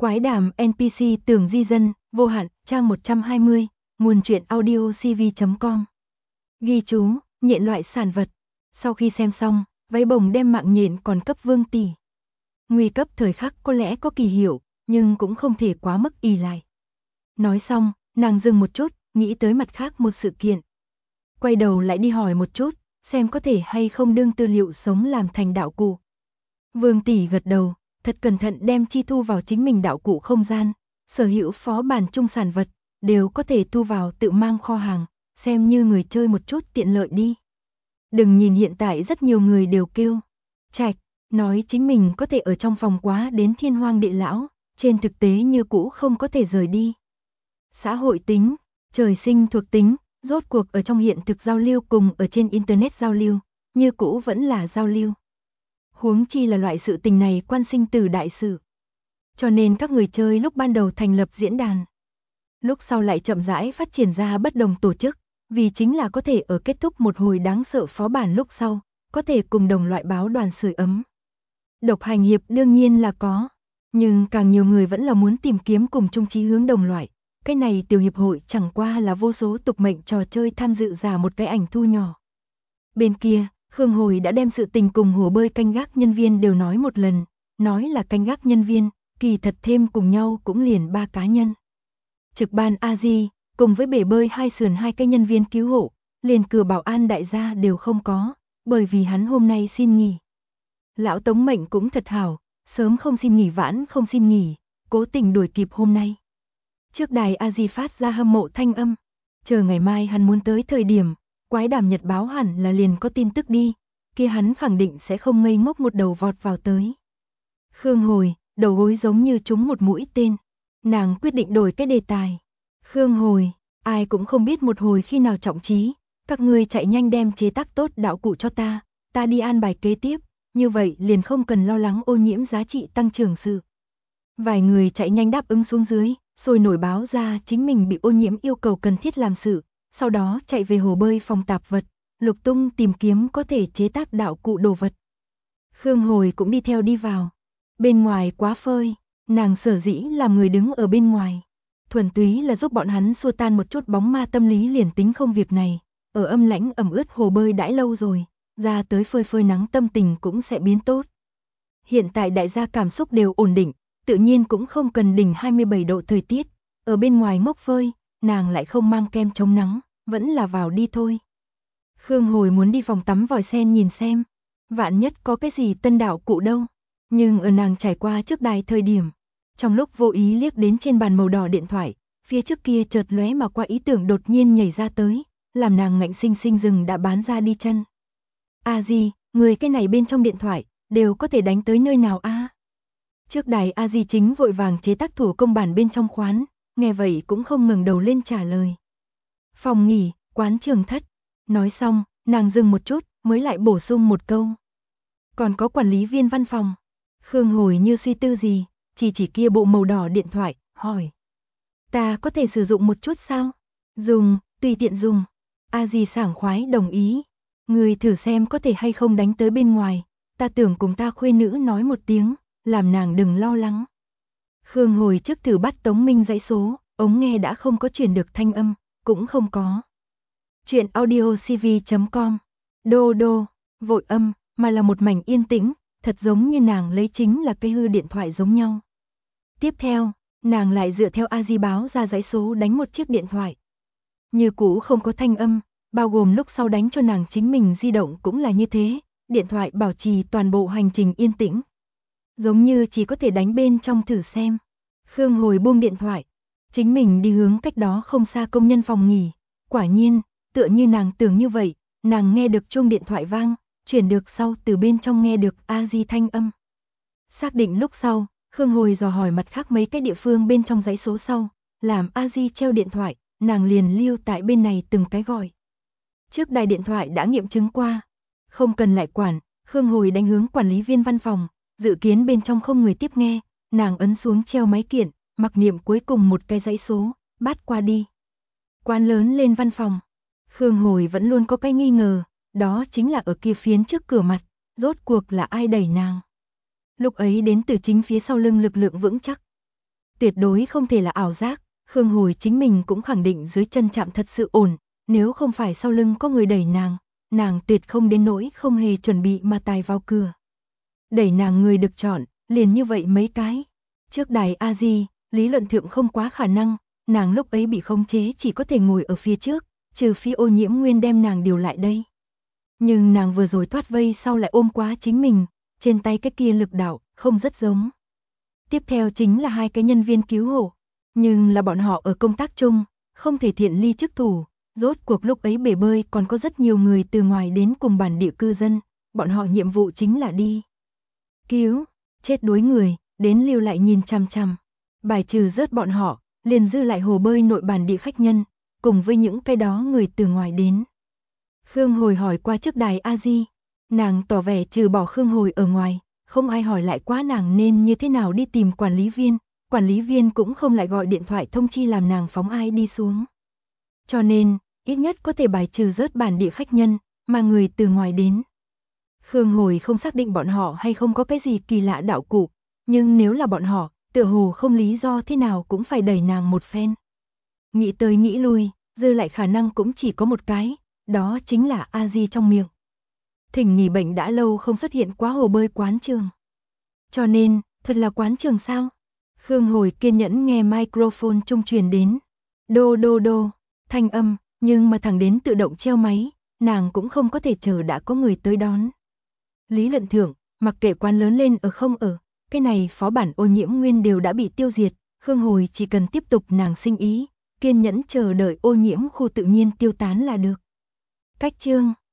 Quái đàm NPC tưởng di dân, vô hạn, trang 120, nguồn truyện audio cv.com. Ghi chú, nhện loại sản vật. Sau khi xem xong, váy bồng đem mạng nhện còn cấp Vương tỷ. Nguy cấp thời khắc có lẽ có kỳ hiệu, nhưng cũng không thể quá mức ỷ lại. Nói xong, nàng dừng một chút, nghĩ tới mặt khác một sự kiện. Quay đầu lại đi hỏi một chút, xem có thể hay không đương tư liệu sống làm thành đạo cụ. Vương tỷ gật đầu, thật cẩn thận đem chi thu vào chính mình đạo cụ không gian, sở hữu phó bản chung sản vật, đều có thể thu vào tự mang kho hàng, xem như người chơi một chút tiện lợi đi. Đừng nhìn hiện tại rất nhiều người đều kêu trạch, nói chính mình có thể ở trong phòng quá đến thiên hoang địa lão, trên thực tế như cũ không có thể rời đi. Xã hội tính, trời sinh thuộc tính, rốt cuộc ở trong hiện thực giao lưu cùng ở trên internet giao lưu, như cũ vẫn là giao lưu. Huống chi là loại sự tình này quan sinh tử đại sự. Cho nên các người chơi lúc ban đầu thành lập diễn đàn. Lúc sau lại chậm rãi phát triển ra bất đồng tổ chức, vì chính là có thể ở kết thúc một hồi đáng sợ phó bản lúc sau, có thể cùng đồng loại báo đoàn sưởi ấm. Độc hành hiệp đương nhiên là có, nhưng càng nhiều người vẫn là muốn tìm kiếm cùng chung chí hướng đồng loại. Cái này tiểu hiệp hội chẳng qua là vô số tục mệnh trò chơi tham dự ra một cái ảnh thu nhỏ. Bên kia, Khương Hồi đã đem sự tình cùng hồ bơi canh gác nhân viên đều nói một lần, nói là canh gác nhân viên, kỳ thật thêm cùng nhau cũng liền 3 cá nhân. Trực ban A-di, cùng với bể bơi hai sườn 2 cái nhân viên cứu hộ, liền cửa bảo an đại gia đều không có, bởi vì hắn hôm nay xin nghỉ. Lão Tống mệnh cũng thật hảo, sớm không xin nghỉ vãn không xin nghỉ, cố tình đuổi kịp hôm nay. Trước đài A-di phát ra hâm mộ thanh âm, chờ ngày mai hắn muốn tới thời điểm, quái đàm nhật báo hẳn là liền có tin tức đi, kia hắn khẳng định sẽ không ngây ngốc một đầu vọt vào tới. Khương Hồi, đầu gối giống như trúng một mũi tên, nàng quyết định đổi cái đề tài. Khương Hồi, ai cũng không biết một hồi khi nào trọng trí, các ngươi chạy nhanh đem chế tác tốt đạo cụ cho ta đi an bài kế tiếp, như vậy liền không cần lo lắng ô nhiễm giá trị tăng trưởng sự. Vài người chạy nhanh đáp ứng xuống dưới, sôi nổi báo ra chính mình bị ô nhiễm yêu cầu cần thiết làm sự, sau đó chạy về hồ bơi phòng tạp vật, lục tung tìm kiếm có thể chế tác đạo cụ đồ vật. Khương Hồi cũng đi theo đi vào. Bên ngoài quá phơi, nàng sở dĩ làm người đứng ở bên ngoài. Thuần túy là giúp bọn hắn xua tan một chút bóng ma tâm lý liền tính không việc này. Ở âm lãnh ẩm ướt hồ bơi đãi lâu rồi, ra tới phơi phơi nắng tâm tình cũng sẽ biến tốt. Hiện tại đại gia cảm xúc đều ổn định, tự nhiên cũng không cần đỉnh 27 độ thời tiết. Ở bên ngoài ngốc phơi, nàng lại không mang kem chống nắng, vẫn là vào đi thôi. Khương Hồi muốn đi phòng tắm vòi sen nhìn xem, vạn nhất có cái gì tân đạo cụ đâu. Nhưng ở nàng trải qua trước đài thời điểm, trong lúc vô ý liếc đến trên bàn màu đỏ điện thoại, phía trước kia chợt lóe mà qua ý tưởng đột nhiên nhảy ra tới, làm nàng ngạnh sinh sinh dừng đã bán ra đi chân. A-di, người cái này bên trong điện thoại, đều có thể đánh tới nơi nào a? Trước đài A-di chính vội vàng chế tác thủ công bản bên trong khoán, nghe vậy cũng không ngừng đầu lên trả lời. Phòng nghỉ, quán trường thất. Nói xong, nàng dừng một chút, mới lại bổ sung một câu. Còn có quản lý viên văn phòng. Khương Hồi như suy tư gì, chỉ kia bộ màu đỏ điện thoại, hỏi. Ta có thể sử dụng một chút sao? Dùng, tùy tiện dùng. A-di sảng khoái đồng ý. Người thử xem có thể hay không đánh tới bên ngoài. Ta tưởng cùng ta khuê nữ nói một tiếng, làm nàng đừng lo lắng. Khương Hồi trước thử bắt Tống Minh dãy số, ống nghe đã không có truyền được thanh âm, cũng không có. Chuyện audio cv.com. Đô đô, vội âm, mà là một mảnh yên tĩnh, thật giống như nàng lấy chính là cây hư điện thoại giống nhau. Tiếp theo, nàng lại dựa theo A-di báo ra dãy số đánh một chiếc điện thoại. Như cũ không có thanh âm, bao gồm lúc sau đánh cho nàng chính mình di động cũng là như thế, điện thoại bảo trì toàn bộ hành trình yên tĩnh. Giống như chỉ có thể đánh bên trong thử xem. Khương Hồi buông điện thoại, chính mình đi hướng cách đó không xa công nhân phòng nghỉ. Quả nhiên, tựa như nàng tưởng như vậy, nàng nghe được chuông điện thoại vang, chuyển được sau từ bên trong nghe được A-di thanh âm. Xác định lúc sau, Khương Hồi dò hỏi mặt khác mấy cái địa phương bên trong dãy số sau, làm A-di treo điện thoại, nàng liền lưu tại bên này từng cái gọi. Trước đài điện thoại đã nghiệm chứng qua, không cần lại quản, Khương Hồi đánh hướng quản lý viên văn phòng, dự kiến bên trong không người tiếp nghe, nàng ấn xuống treo máy kiện, mặc niệm cuối cùng một cái dãy số, bắt qua đi. Quán lớn lên văn phòng, Khương Hồi vẫn luôn có cái nghi ngờ, đó chính là ở kia phiến trước cửa mặt, rốt cuộc là ai đẩy nàng. Lúc ấy đến từ chính phía sau lưng lực lượng vững chắc. tuyệt đối không thể là ảo giác, Khương Hồi chính mình cũng khẳng định dưới chân chạm thật sự ổn, nếu không phải sau lưng có người đẩy nàng tuyệt không đến nỗi không hề chuẩn bị mà tài vào cửa. Đẩy nàng người được chọn, liền như vậy mấy cái. Trước đài A-di, lý luận thượng không quá khả năng, nàng lúc ấy bị khống chế chỉ có thể ngồi ở phía trước, trừ phi Ô Nhiễm Nguyên đem nàng điều lại đây. Nhưng nàng vừa rồi thoát vây sau lại ôm quá chính mình, trên tay cái kia lực đạo, không rất giống. Tiếp theo chính là hai cái nhân viên cứu hộ, nhưng là bọn họ ở công tác chung, không thể thiện ly chức thủ, rốt cuộc lúc ấy bể bơi còn có rất nhiều người từ ngoài đến cùng bản địa cư dân, bọn họ nhiệm vụ chính là đi cứu, chết đuối người, đến lưu lại nhìn chằm chằm. Bài trừ rớt bọn họ, liền dư lại hồ bơi nội bản địa khách nhân, cùng với những cái đó người từ ngoài đến. Khương Hồi hỏi qua trước đài A-di, nàng tỏ vẻ trừ bỏ Khương Hồi ở ngoài, không ai hỏi lại quá nàng nên như thế nào đi tìm quản lý viên cũng không lại gọi điện thoại thông chi làm nàng phóng ai đi xuống. Cho nên, ít nhất có thể bài trừ rớt bản địa khách nhân, mà người từ ngoài đến. Khương Hồi không xác định bọn họ hay không có cái gì kỳ lạ đạo cụ, nhưng nếu là bọn họ, tựa hồ không lý do thế nào cũng phải đẩy nàng một phen. Nghĩ tới nghĩ lui, dư lại khả năng cũng chỉ có một cái, đó chính là A-di trong miệng. Thỉnh nghỉ bệnh đã lâu không xuất hiện quá hồ bơi quán trường. Cho nên, thật là quán trường sao? Khương Hồi kiên nhẫn nghe microphone trung truyền đến. Đô đô đô, thanh âm, nhưng mà thẳng đến tự động treo máy, nàng cũng không có thể chờ đã có người tới đón. Lý luận thượng, mặc kệ quán lớn lên ở không ở, cái này phó bản Ô Nhiễm Nguyên đều đã bị tiêu diệt, Khương Hồi chỉ cần tiếp tục nàng sinh ý, kiên nhẫn chờ đợi ô nhiễm khu tự nhiên tiêu tán là được. Cách chương